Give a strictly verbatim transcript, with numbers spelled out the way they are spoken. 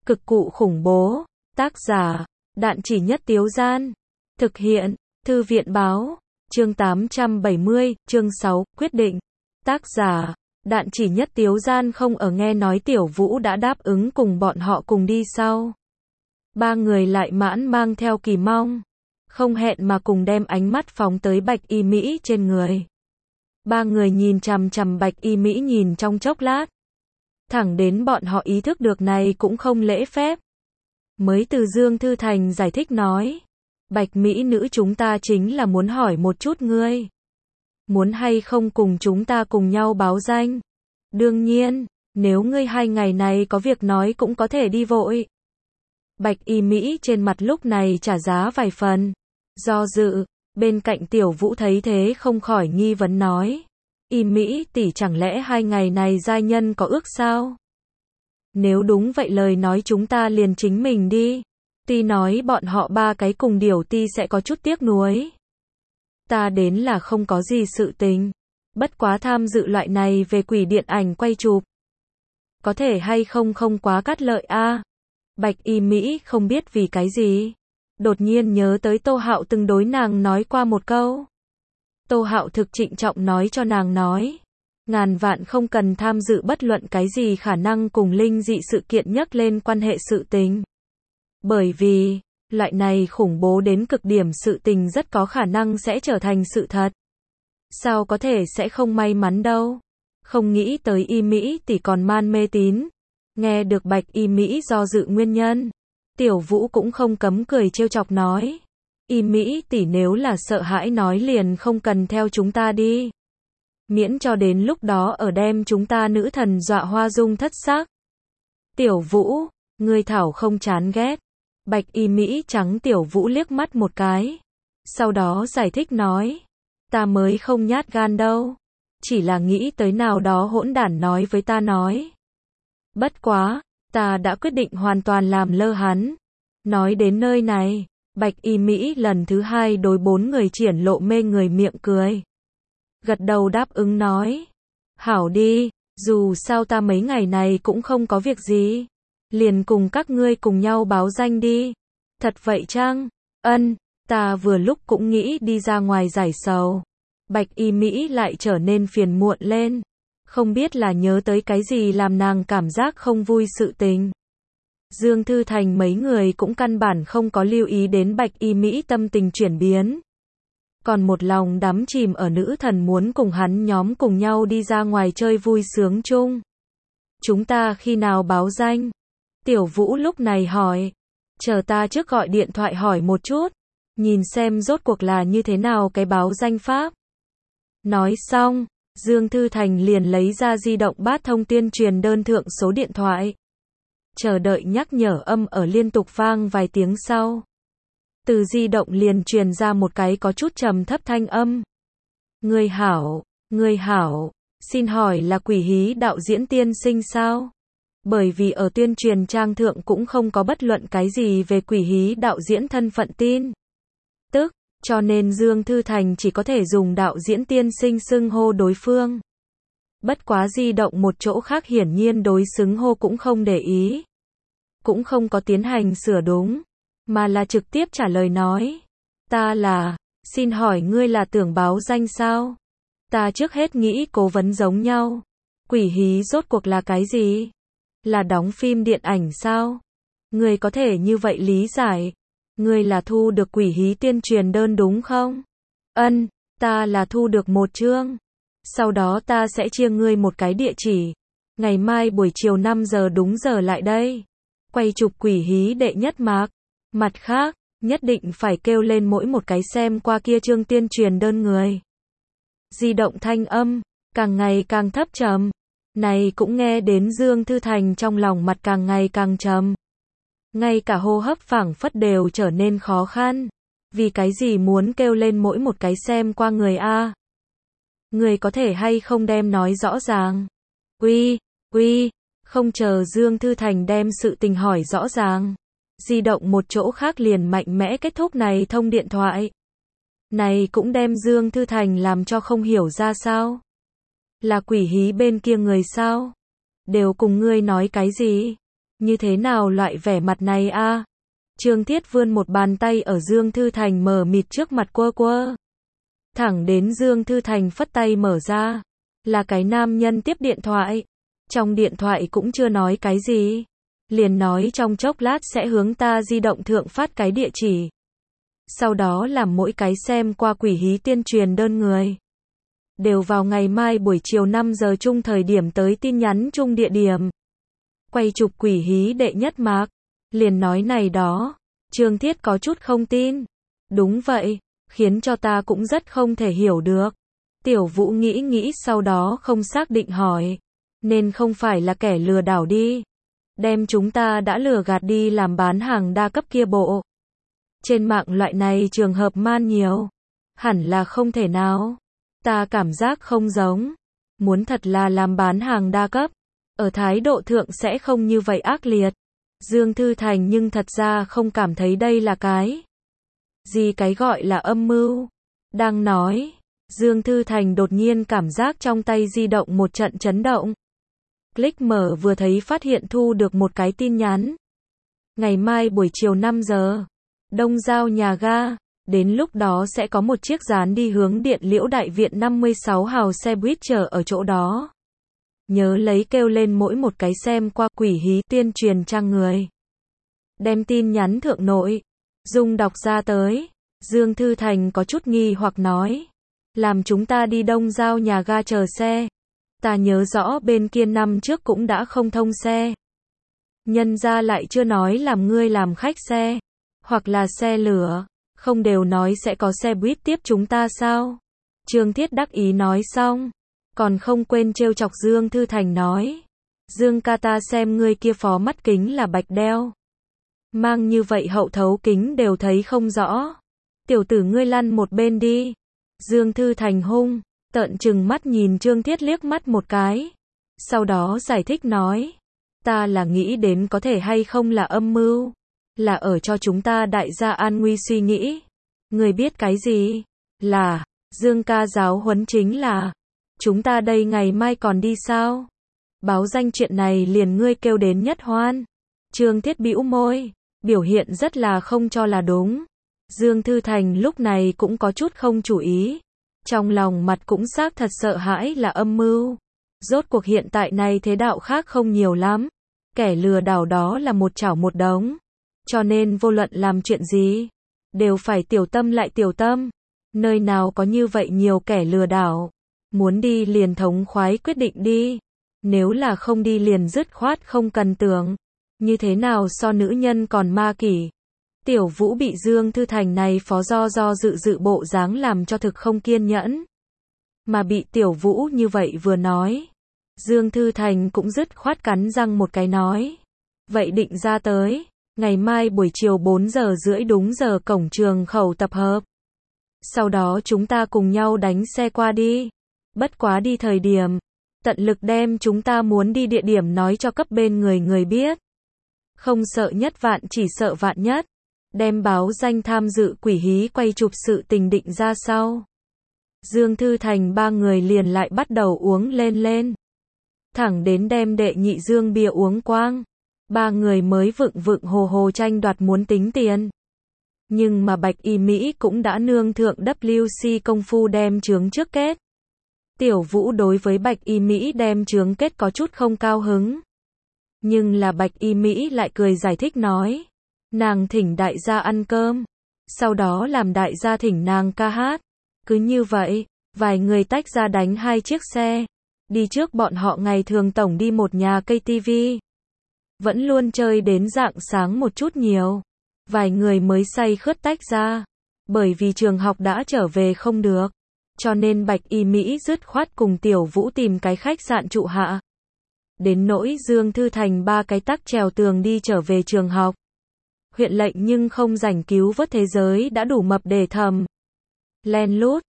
Cực cụ khủng bố. Tác giả, Đạn Chỉ Nhất Tiếu Gian. Thực hiện, Thư viện Báo. Chương tám trăm bảy mươi, chương sáu, quyết định. Tác giả, Đạn Chỉ Nhất Tiếu Gian không ở nghe nói Tiểu Vũ đã đáp ứng cùng bọn họ cùng đi sau. Ba người lại mãn mang theo kỳ mong. Không hẹn mà cùng đem ánh mắt phóng tới Bạch Y Mỹ trên người. Ba người nhìn chằm chằm Bạch Y Mỹ nhìn trong chốc lát. Thẳng đến bọn họ ý thức được này cũng không lễ phép. Mới từ Dương Thư Thành giải thích nói. Bạch Mỹ nữ chúng ta chính là muốn hỏi một chút ngươi. Muốn hay không cùng chúng ta cùng nhau báo danh? Đương nhiên, nếu ngươi hai ngày này có việc nói cũng có thể đi vội. Bạch Y Mỹ trên mặt lúc này trả giá vài phần. Do dự, bên cạnh Tiểu Vũ thấy thế không khỏi nghi vấn nói. Y Mỹ tỷ chẳng lẽ hai ngày này giai nhân có ước sao? Nếu đúng vậy lời nói chúng ta liền chính mình đi. Tuy nói bọn họ ba cái cùng Điểu Ti sẽ có chút tiếc nuối. Ta đến là không có gì sự tình. Bất quá tham dự loại này về quỷ điện ảnh quay chụp. Có thể hay không không quá cắt lợi a. À? Bạch Y Mỹ không biết vì cái gì. Đột nhiên nhớ tới Tô Hạo từng đối nàng nói qua một câu. Tô Hạo thực trịnh trọng nói cho nàng nói. Ngàn vạn không cần tham dự bất luận cái gì khả năng cùng linh dị sự kiện nhắc lên quan hệ sự tình. Bởi vì, loại này khủng bố đến cực điểm sự tình rất có khả năng sẽ trở thành sự thật. Sao có thể sẽ không may mắn đâu. Không nghĩ tới Y Mỹ tỷ còn man mê tín. Nghe được Bạch Y Mỹ do dự nguyên nhân. Tiểu Vũ cũng không cấm cười trêu chọc nói. Y Mỹ tỷ nếu là sợ hãi nói liền không cần theo chúng ta đi. Miễn cho đến lúc đó ở đem chúng ta nữ thần dọa hoa dung thất sắc. Tiểu Vũ, ngươi thảo không chán ghét. Bạch Y Mỹ trắng Tiểu Vũ liếc mắt một cái. Sau đó giải thích nói. Ta mới không nhát gan đâu. Chỉ là nghĩ tới nào đó hỗn đản nói với ta nói. Bất quá, ta đã quyết định hoàn toàn làm lơ hắn. Nói đến nơi này, Bạch Y Mỹ lần thứ hai đối bốn người triển lộ mê người miệng cười. Gật đầu đáp ứng nói. Hảo đi, dù sao ta mấy ngày này cũng không có việc gì. Liền cùng các ngươi cùng nhau báo danh đi. Thật vậy chăng? Ân, ta vừa lúc cũng nghĩ đi ra ngoài giải sầu. Bạch Y Mỹ lại trở nên phiền muộn lên. Không biết là nhớ tới cái gì làm nàng cảm giác không vui sự tình. Dương Thư Thành mấy người cũng căn bản không có lưu ý đến Bạch Y Mỹ tâm tình chuyển biến. Còn một lòng đắm chìm ở nữ thần muốn cùng hắn nhóm cùng nhau đi ra ngoài chơi vui sướng chung. Chúng ta khi nào báo danh? Tiểu Vũ lúc này hỏi. Chờ ta trước gọi điện thoại hỏi một chút. Nhìn xem rốt cuộc là như thế nào cái báo danh pháp. Nói xong, Dương Thư Thành liền lấy ra di động bát thông tuyên truyền đơn thượng số điện thoại. Chờ đợi nhắc nhở âm ở liên tục vang vài tiếng sau. Từ di động liền truyền ra một cái có chút trầm thấp thanh âm. Người hảo, người hảo, xin hỏi là Quỷ Hí đạo diễn tiên sinh sao? Bởi vì ở tuyên truyền trang thượng cũng không có bất luận cái gì về Quỷ Hí đạo diễn thân phận tin. Tức, cho nên Dương Thư Thành chỉ có thể dùng đạo diễn tiên sinh xưng hô đối phương. Bất quá di động một chỗ khác hiển nhiên đối xứng hô cũng không để ý. Cũng không có tiến hành sửa đúng. Mà là trực tiếp trả lời nói. Ta là, xin hỏi ngươi là tưởng báo danh sao? Ta trước hết nghĩ cố vấn giống nhau. Quỷ Hí rốt cuộc là cái gì? Là đóng phim điện ảnh sao? Ngươi có thể như vậy lý giải. Ngươi là thu được Quỷ Hí tuyên truyền đơn đúng không? Ân, ta là thu được một chương. Sau đó ta sẽ chia ngươi một cái địa chỉ. Ngày mai buổi chiều năm giờ đúng giờ lại đây. Quay chụp Quỷ Hí đệ nhất mạc. Mặt khác, nhất định phải kêu lên mỗi một cái xem qua kia chương tuyên truyền đơn người. Di động thanh âm, càng ngày càng thấp trầm. Này cũng nghe đến Dương Thư Thành trong lòng mặt càng ngày càng trầm. Ngay cả hô hấp phảng phất đều trở nên khó khăn. Vì cái gì muốn kêu lên mỗi một cái xem qua người a? Người có thể hay không đem nói rõ ràng. Uy, uy, không chờ Dương Thư Thành đem sự tình hỏi rõ ràng. Di động một chỗ khác liền mạnh mẽ kết thúc này thông điện thoại. Này cũng đem Dương Thư Thành làm cho không hiểu ra sao. Là Quỷ Hí bên kia người sao? Đều cùng ngươi nói cái gì? Như thế nào loại vẻ mặt này a? Trương Thiết vươn một bàn tay ở Dương Thư Thành mờ mịt trước mặt quơ quơ. Thẳng đến Dương Thư Thành phất tay mở ra. Là cái nam nhân tiếp điện thoại. Trong điện thoại cũng chưa nói cái gì. Liền nói trong chốc lát sẽ hướng ta di động thượng phát cái địa chỉ. Sau đó làm mỗi cái xem qua quỷ hí tuyên truyền đơn người. Đều vào ngày mai buổi chiều năm giờ chung thời điểm tới tin nhắn chung địa điểm. Quay chụp quỷ hí đệ nhất mạc. Liền nói này đó. Trương Thiết có chút không tin. Đúng vậy. Khiến cho ta cũng rất không thể hiểu được. Tiểu Vũ nghĩ nghĩ sau đó không xác định hỏi. Nên không phải là kẻ lừa đảo đi. Đem chúng ta đã lừa gạt đi làm bán hàng đa cấp kia bộ. Trên mạng loại này trường hợp man nhiều. Hẳn là không thể nào. Ta cảm giác không giống. Muốn thật là làm bán hàng đa cấp. Ở thái độ thượng sẽ không như vậy ác liệt. Dương Thư Thành nhưng thật ra không cảm thấy đây là cái gì cái gọi là âm mưu. Đang nói, Dương Thư Thành đột nhiên cảm giác trong tay di động một trận chấn động. Click mở vừa thấy phát hiện thu được một cái tin nhắn. Ngày mai buổi chiều năm giờ, Đông Giao nhà ga, đến lúc đó sẽ có một chiếc dán đi hướng Điện Liễu Đại Viện năm mươi sáu hào xe buýt chờ ở chỗ đó. Nhớ lấy kêu lên mỗi một cái xem qua quỷ hí tuyên truyền trang người. Đem tin nhắn thượng nội, Dung đọc ra tới. Dương Thư Thành có chút nghi hoặc nói. Làm chúng ta đi Đông Giao nhà ga chờ xe. Ta nhớ rõ bên kia năm trước cũng đã không thông xe. Nhân ra lại chưa nói làm ngươi làm khách xe. Hoặc là xe lửa. Không đều nói sẽ có xe buýt tiếp chúng ta sao? Trương Thiết đắc ý nói xong. Còn không quên trêu chọc Dương Thư Thành nói. Dương ca ta xem ngươi kia phó mắt kính là bạch đeo. Mang như vậy hậu thấu kính đều thấy không rõ. Tiểu tử ngươi lăn một bên đi. Dương Thư Thành hung, tợn trừng mắt nhìn Trương Thiết liếc mắt một cái. Sau đó giải thích nói. Ta là nghĩ đến có thể hay không là âm mưu. Là ở cho chúng ta đại gia an nguy suy nghĩ. Ngươi biết cái gì? Là, Dương ca giáo huấn chính là. Chúng ta đây ngày mai còn đi sao? Báo danh chuyện này liền ngươi kêu đến nhất hoan. Trương Thiết bĩu môi, biểu hiện rất là không cho là đúng. Dương Thư Thành lúc này cũng có chút không chủ ý. Trong lòng mặt cũng xác thật sợ hãi là âm mưu. Rốt cuộc hiện tại này thế đạo khác không nhiều lắm. Kẻ lừa đảo đó là một chảo một đống. Cho nên vô luận làm chuyện gì, đều phải tiểu tâm lại tiểu tâm. Nơi nào có như vậy nhiều kẻ lừa đảo. Muốn đi liền thống khoái quyết định đi. Nếu là không đi liền dứt khoát không cần tưởng. Như thế nào so nữ nhân còn ma kỷ. Tiểu Vũ bị Dương Thư Thành này phó do do dự dự bộ dáng làm cho thực không kiên nhẫn. Mà bị Tiểu Vũ như vậy vừa nói. Dương Thư Thành cũng dứt khoát cắn răng một cái nói. Vậy định ra tới. Ngày mai buổi chiều bốn giờ rưỡi đúng giờ cổng trường khẩu tập hợp. Sau đó chúng ta cùng nhau đánh xe qua đi. Bất quá đi thời điểm. Tận lực đem chúng ta muốn đi địa điểm nói cho cấp bên người người biết. Không sợ nhất vạn chỉ sợ vạn nhất. Đem báo danh tham dự quỷ hí quay chụp sự tình định ra sau. Dương Thư Thành ba người liền lại bắt đầu uống lên lên. Thẳng đến đem đệ nhị dương bia uống quang. Ba người mới vựng vựng hồ hồ tranh đoạt muốn tính tiền. Nhưng mà Bạch Y Mỹ cũng đã nương thượng W C công phu đem chướng trước kết. Tiểu Vũ đối với Bạch Y Mỹ đem chướng kết có chút không cao hứng. Nhưng là Bạch Y Mỹ lại cười giải thích nói. Nàng thỉnh đại gia ăn cơm. Sau đó làm đại gia thỉnh nàng ca hát. Cứ như vậy, vài người tách ra đánh hai chiếc xe. Đi trước bọn họ ngày thường tổng đi một nhà cây tivi. Vẫn luôn chơi đến rạng sáng một chút nhiều. Vài người mới say khướt tách ra. Bởi vì trường học đã trở về không được. Cho nên Bạch Y Mỹ dứt khoát cùng Tiểu Vũ tìm cái khách sạn trụ hạ. Đến nỗi Dương Thư Thành ba cái tắc trèo tường đi trở về trường học. Huyện lệnh nhưng không rảnh cứu vớt thế giới đã đủ mập để thầm. Len lút,